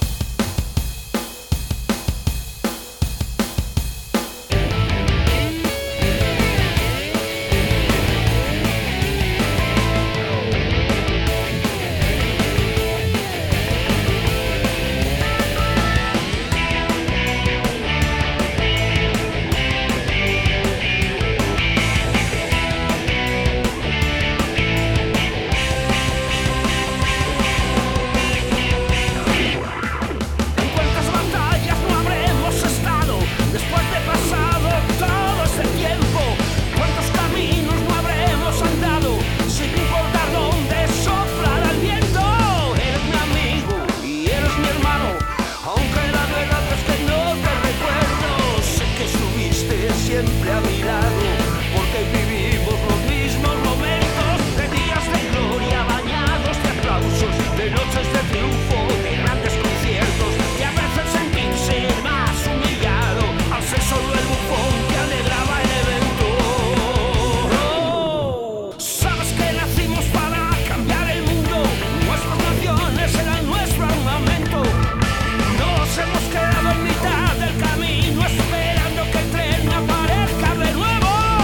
[SPEAKER 7] Hemos quedado en mitad del camino esperando que el tren aparezca de nuevo.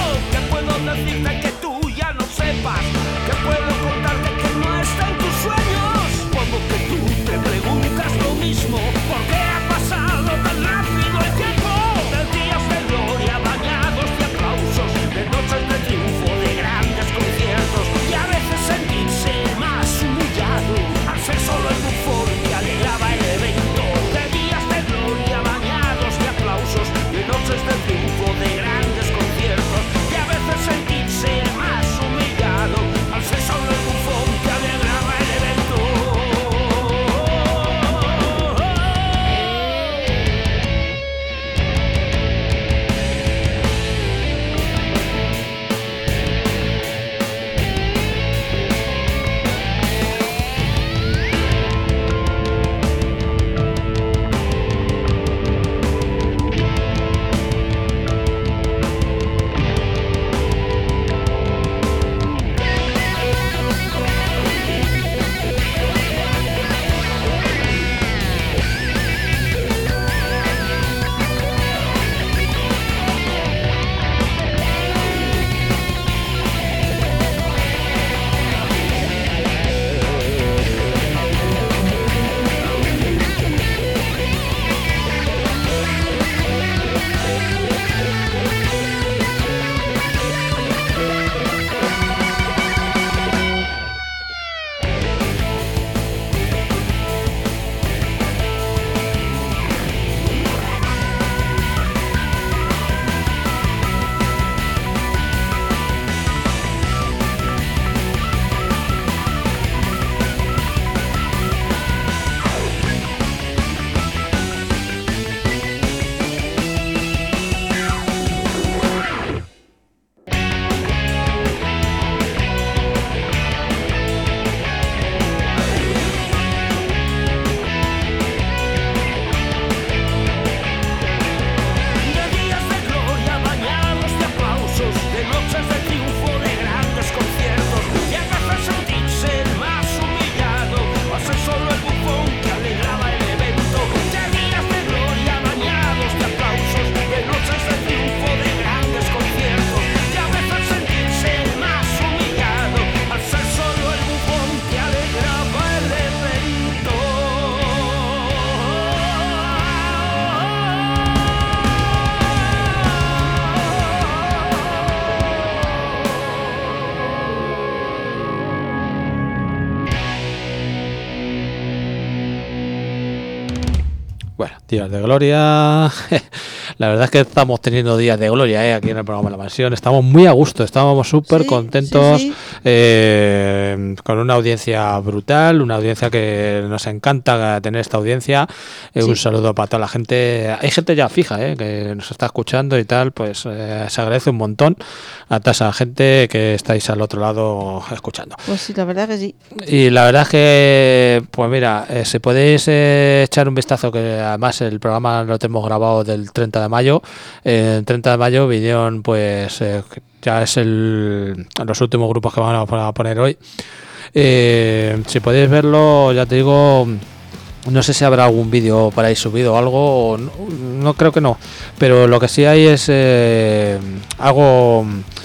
[SPEAKER 2] Días de gloria. La verdad es que estamos teniendo días de gloria aquí en el programa La Mansión. Estamos muy a gusto, estábamos súper contentos, con una audiencia brutal, una audiencia que nos encanta tener esta audiencia. Un saludo para toda la gente. Hay gente ya fija que nos está escuchando y tal, pues se agradece un montón a toda esa gente que estáis al otro lado escuchando.
[SPEAKER 3] Pues sí, la verdad que sí.
[SPEAKER 2] Y la verdad es que, pues mira, si podéis echar un vistazo, que además el programa lo tenemos grabado del 30 de mayo. El 30 de mayo vinieron, pues ya es los últimos grupos que van a poner hoy. Si podéis verlo, ya te digo, no sé si habrá algún vídeo por ahí subido o algo, no creo que no, pero lo que sí hay es algo,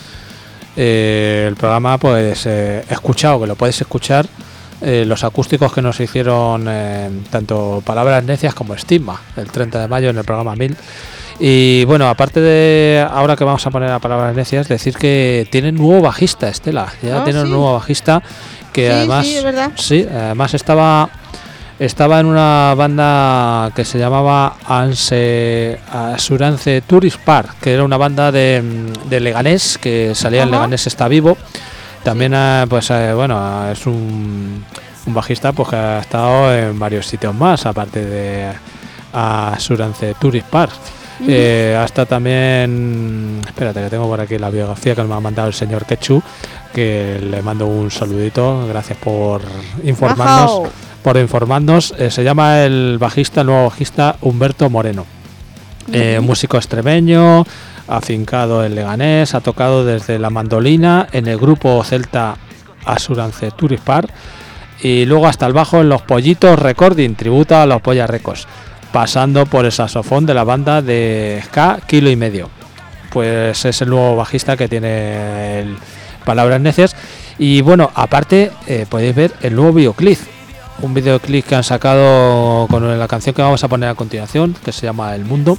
[SPEAKER 2] el programa pues escuchado, que lo podéis escuchar, los acústicos que nos hicieron tanto Palabras Necias como Estigma el 30 de mayo en el programa 1000. Y bueno, aparte de ahora que vamos a poner a Palabras Necias, decir que tienen nuevo bajista, Estela, ya tienen un nuevo bajista que además,
[SPEAKER 3] es verdad.
[SPEAKER 2] Sí, además estaba en una banda que se llamaba Assurance Tourist Park, que era una banda de Leganés, que salía en Leganés está vivo. También bueno, es un bajista pues que ha estado en varios sitios más, aparte de Assurance Tourist Park. Hasta también, espérate que tengo por aquí la biografía que me ha mandado el señor Quechu, que le mando un saludito, gracias por informarnos. Se llama el nuevo bajista Humberto Moreno, músico extremeño, afincado en Leganés, ha tocado desde la mandolina en el grupo celta Assurance Tourist Park y luego hasta el bajo en Los Pollitos Recording, tributo a Los Pollas Records, pasando por el saxofón de la banda de ska Kilo y Medio. Pues es el nuevo bajista que tiene el Palabras Necias. Y bueno, aparte podéis ver el nuevo videoclip, un videoclip que han sacado con la canción que vamos a poner a continuación, que se llama El Mundo.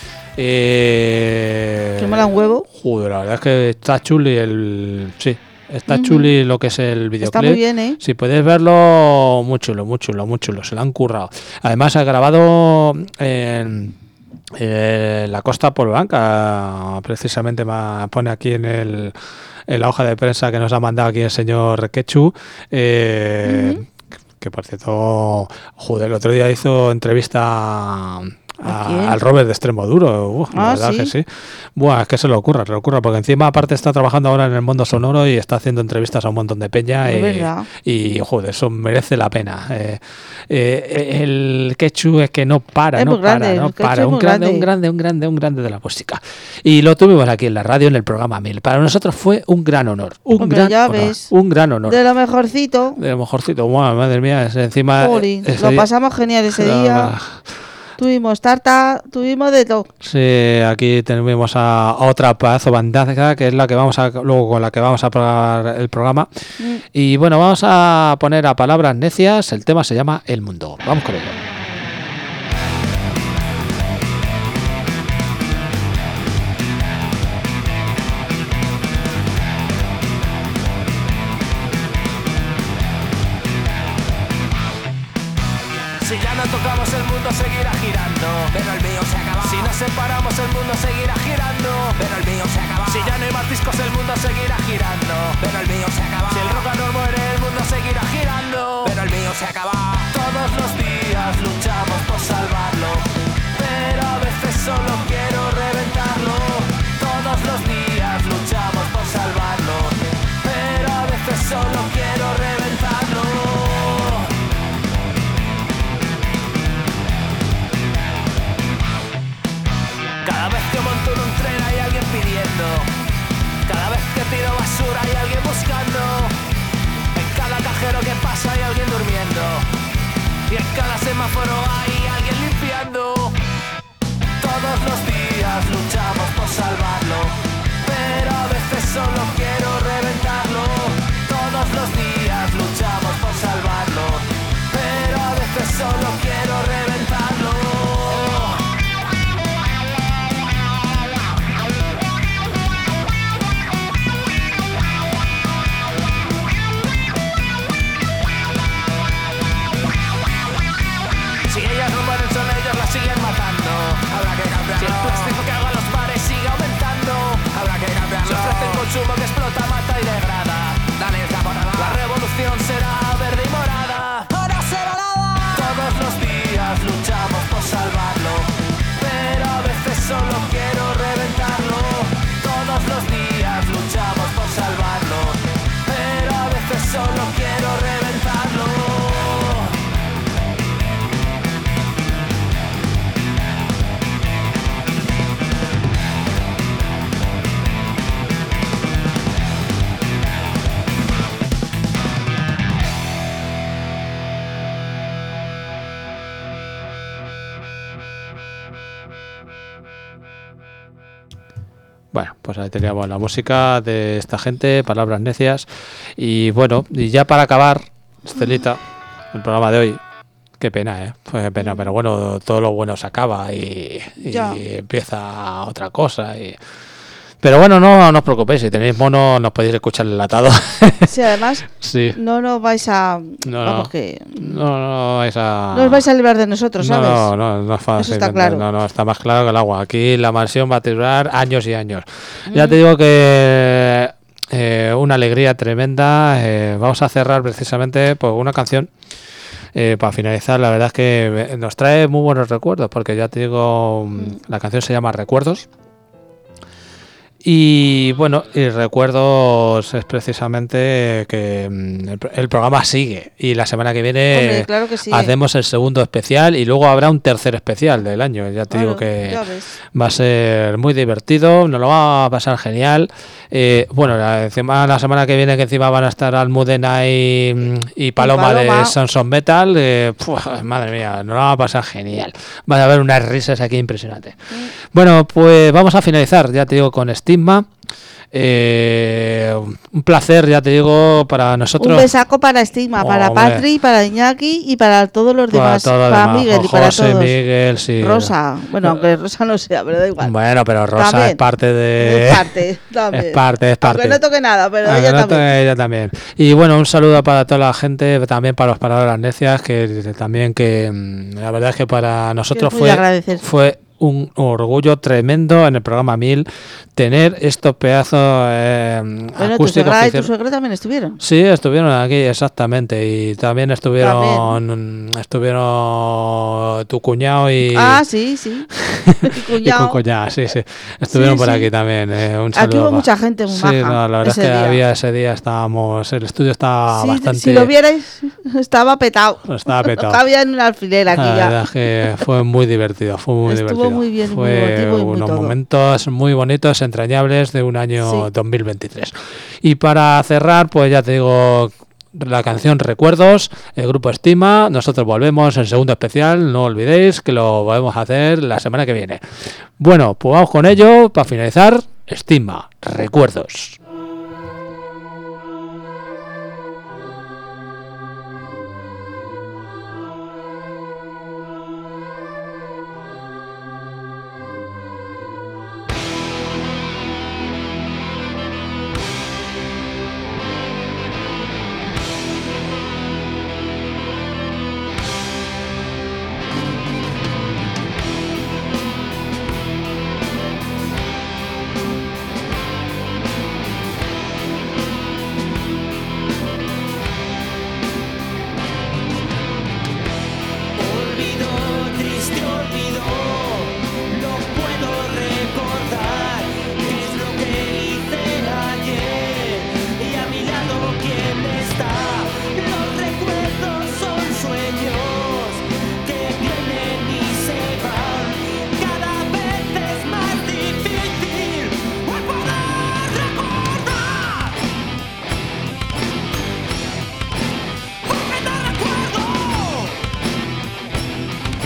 [SPEAKER 3] Que mola un huevo.
[SPEAKER 2] Joder, la verdad es que está chuli está chuli lo que es el videoclip.
[SPEAKER 3] Está muy bien,
[SPEAKER 2] Si podéis verlo, muy chulo, se lo han currado. Además ha grabado en la Costa Polvanca, precisamente me pone aquí en la hoja de prensa que nos ha mandado aquí el señor Quechu, que por cierto, joder, el otro día hizo entrevista al Robert de Extremo Duro. La verdad que sí. Es que se lo ocurra, porque encima aparte está trabajando ahora en el mundo sonoro y está haciendo entrevistas a un montón de peña y joder, eso merece la pena. El Quechu es que no para. Un grande de la música. Y lo tuvimos aquí en la radio en el programa 1000. Para nosotros fue un gran honor. Un gran honor.
[SPEAKER 3] De lo mejorcito.
[SPEAKER 2] Bueno, madre mía, encima
[SPEAKER 3] lo pasamos genial ese día. Tuvimos tarta, tuvimos de todo.
[SPEAKER 2] Sí, aquí tenemos a otra pedazo bandaza, que es la que luego con la que vamos a probar el programa. Y bueno, vamos a poner a Palabras Necias. El tema se llama El Mundo. Vamos con ello.
[SPEAKER 7] Si ya no tocamos el mundo seguirá girando, pero el mío se acaba. Si nos separamos el mundo seguirá girando, pero el mío se acaba. Si ya no hay más discos el mundo seguirá girando, pero el mío se acaba. Si el rock and roll muere el mundo seguirá girando, pero el mío se acaba. Todos los días luchamos por salvarlo, pero a veces solo quiero reventarlo. Todos los días luchamos por salvarlo, pero a veces solo quiero reventarlo. Cada vez que monto en un tren hay alguien pidiendo, cada vez que tiro basura hay alguien buscando, en cada cajero que pasa hay alguien durmiendo, y en cada semáforo hay alguien limpiando. Todos los días luchamos por salvarlo, pero a veces solo quiero reventarlo. Todos los días luchamos por salvarlo, pero a veces solo quiero reventarlo. Si ella
[SPEAKER 2] Bueno, pues ahí teníamos la música de esta gente, palabras necias. Y bueno, y ya para acabar, Estelita, el programa de hoy, qué pena, qué pena, pero bueno, todo lo bueno se acaba y empieza otra cosa. Pero bueno, no os preocupéis, si tenéis mono nos podéis escuchar enlatado.
[SPEAKER 3] Sí, además,
[SPEAKER 2] sí.
[SPEAKER 3] no nos vais a...
[SPEAKER 2] No vais a...
[SPEAKER 3] No os vais a librar de nosotros, ¿sabes?
[SPEAKER 2] No es fácil.
[SPEAKER 3] Eso está claro.
[SPEAKER 2] No, está más claro que el agua. Aquí la mansión va a durar años y años. Ya te digo que una alegría tremenda. Vamos a cerrar precisamente por una canción. Para finalizar, la verdad es que nos trae muy buenos recuerdos, porque ya te digo, la canción se llama Recuerdos. Y bueno, y recuerdos es precisamente que el programa sigue y la semana que viene
[SPEAKER 3] Hombre, claro que sí,
[SPEAKER 2] hacemos el segundo especial y luego habrá un tercer especial del año. Ya te digo que va a ser muy divertido, nos lo va a pasar genial. Bueno, la semana que viene, que encima van a estar Almudena y Paloma de Sons of Metal, madre mía, nos lo va a pasar genial. Van a haber unas risas aquí impresionantes. Bueno, pues vamos a finalizar, ya te digo, con Stigma. Un placer, ya te digo, para nosotros.
[SPEAKER 3] Un besaco para Stigma, para Patri, para Iñaki y para todos los demás. Para Miguel y para
[SPEAKER 2] José,
[SPEAKER 3] todos.
[SPEAKER 2] Miguel, sí.
[SPEAKER 3] Rosa, bueno, aunque Rosa no sea, pero da igual.
[SPEAKER 2] Bueno, pero Rosa también es parte de...
[SPEAKER 3] Es
[SPEAKER 2] parte.
[SPEAKER 3] Aunque no toque nada, pero
[SPEAKER 2] ella también. Y bueno, un saludo para toda la gente, también para los palabras necias, que también la verdad es que para nosotros fue un orgullo tremendo en el programa 1000 tener estos pedazos
[SPEAKER 3] bueno,
[SPEAKER 2] acústicos.
[SPEAKER 3] ¿Tu suegra y tu suegro también estuvieron?
[SPEAKER 2] Sí, estuvieron aquí, exactamente. Y también estuvieron tu cuñado y...
[SPEAKER 3] Ah, sí.
[SPEAKER 2] Y tu cuñado, sí. Estuvieron por aquí también. Un saludo.
[SPEAKER 3] Aquí hubo mucha gente muy maja.
[SPEAKER 2] No, la verdad es que ese día el estudio estaba bastante...
[SPEAKER 3] Si lo vierais, estaba petado. No cabía en una alfiler aquí ya.
[SPEAKER 2] La verdad es que fue muy divertido,
[SPEAKER 3] Estuvo muy bien,
[SPEAKER 2] fue
[SPEAKER 3] muy emotivo y muy
[SPEAKER 2] unos
[SPEAKER 3] todo.
[SPEAKER 2] momentos muy bonitos, entrañables de un año 2023. Y para cerrar, pues ya te digo, la canción Recuerdos, el grupo Estima. Nosotros volvemos en segundo especial, no olvidéis que lo volvemos a hacer la semana que viene. Bueno, pues vamos con ello. Para finalizar, Estima, Recuerdos.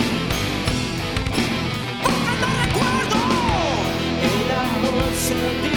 [SPEAKER 7] Se